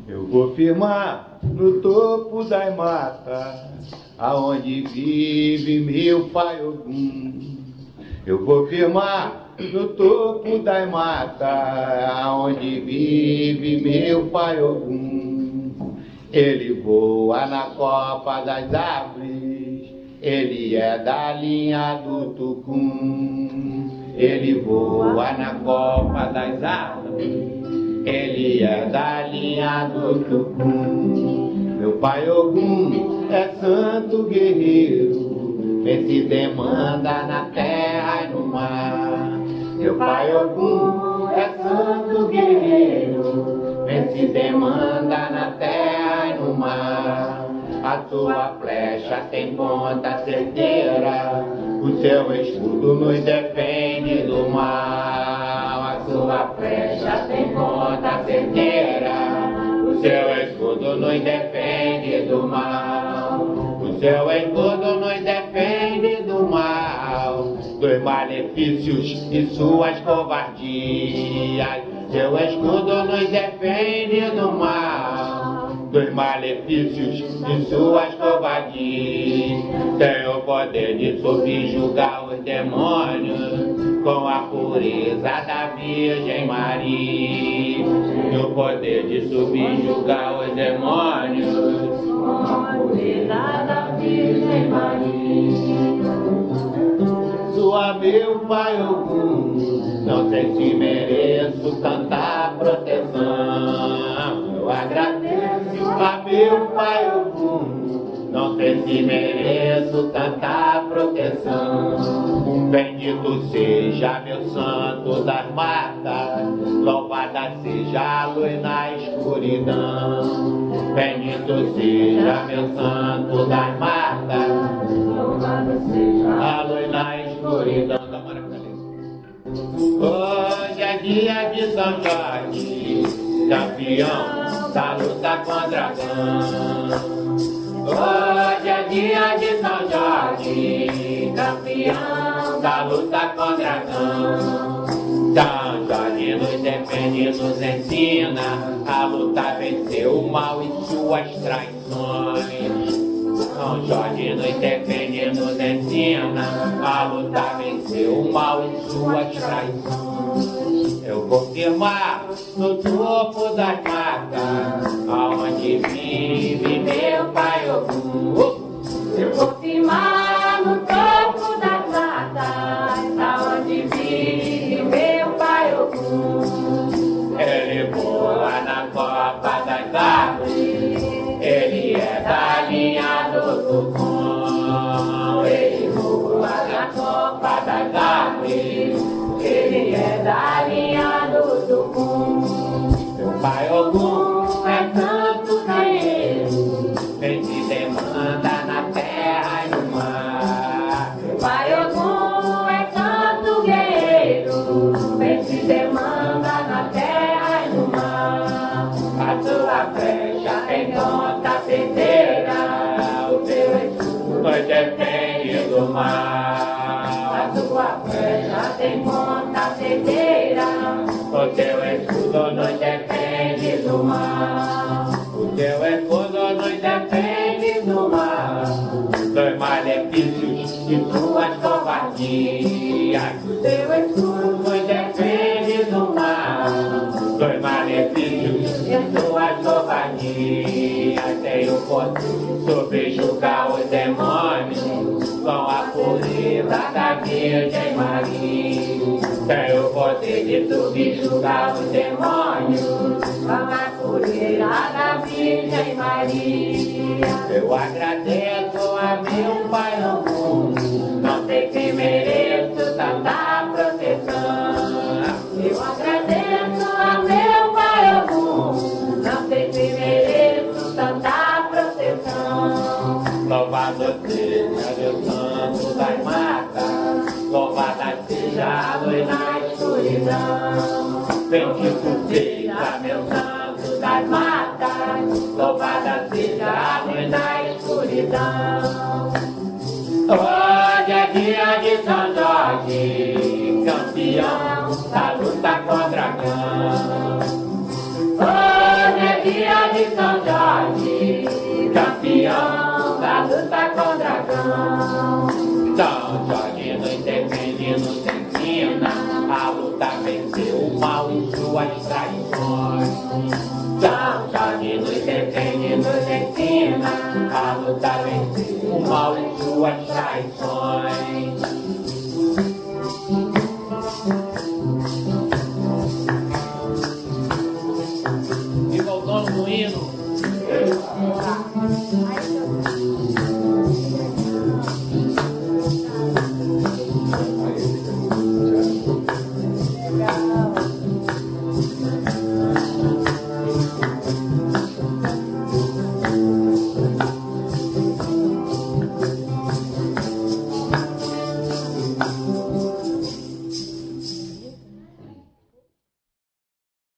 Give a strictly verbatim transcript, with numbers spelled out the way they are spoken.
Eu vou firmar no topo das matas, aonde vive meu pai Ogum. Eu vou firmar no topo das matas, aonde vive meu pai Ogum. Ele voa na copa das árvores, ele é da linha do Tucum. Ele voa na copa das árvores, ele é da linha do Tucum. Meu pai Ogum é santo guerreiro, vem se demanda na terra e no mar. Meu pai Ogum é santo guerreiro, vem se demanda na terra e no mar. A sua flecha tem ponta certeira, o seu escudo nos defende do mal. A sua flecha tem ponta certeira, o seu escudo nos defende do mal. O seu escudo nos defende do mal, dos malefícios e suas covardias. Seu escudo nos defende do mal, dos malefícios e suas covardias. Tem o poder de subjugar os demônios com a pureza da Virgem Maria. Tem o poder de subjugar os demônios com a pureza da Virgem Maria. Sua meu pai Ogum, não sei se mereço tanta proteção. Eu agradeço a meu pai Ogum, não sei se mereço tanta proteção. Bendito seja meu santo das matas, louvada seja a luz na escuridão. Bendito seja meu santo das matas, louvada seja a luz na escuridão. Hoje é dia de São Jorge, campeão da luta contra dragão. Hoje é dia de São Jorge, campeão da luta contra dragão. São Jorge nos defende, nos ensina a lutar, vencer o mal e suas traições. São Jorge nos defende, nos ensina a lutar, vencer o mal e suas traições. Eu vou firmar no topo das matas, aonde vive meu pai Ogum. Eu vou firmar no topo das matas, aonde vive meu pai Ogum. Ele voa na copa das árvores, ele é da linha do Tucum. Ele voa na copa das árvores, ele é da linha do Tucum. Meu pai Ogum é santo guerreiro, vem se demanda na terra e no mar. Meu pai Ogum é santo guerreiro, vem se demanda na terra e no mar. A sua flecha tem ponta certeira, o teu escudo nos defende do mal. A sua flecha tem ponta certeira, O teu escudo nos defende do mal. O teu escudo nos defende do mal, dos malefícios e suas covardias. o teu escudo Nos defende do mal, dos malefícios e suas covardias. Tem o poder subjugar os demônios com a pureza da Virgem Maria. Tem o poder de subjugar os demônios com a pureza da Virgem Maria. Eu agradeço a meu pai Ogum, não sei se mereço tanta proteção. Eu agradeço a meu pai Ogum, não sei se mereço tanta proteção. Louvado seja meu santo das matas, louvada seja a luz na escuridão. Bendito seja meu santo das matas, louvada seja a luz na escuridão. Hoje é dia de São Jorge, campeão da luta contra dragão. Hoje é dia de São Jorge, campeão da luta com o dragão. São Jorge nos defende, nos ensina a lutar, vencer o mal e suas traições. São Jorge nos defende, nos ensina A lutar, vencer o mal e suas traições. Viva o dono do hino!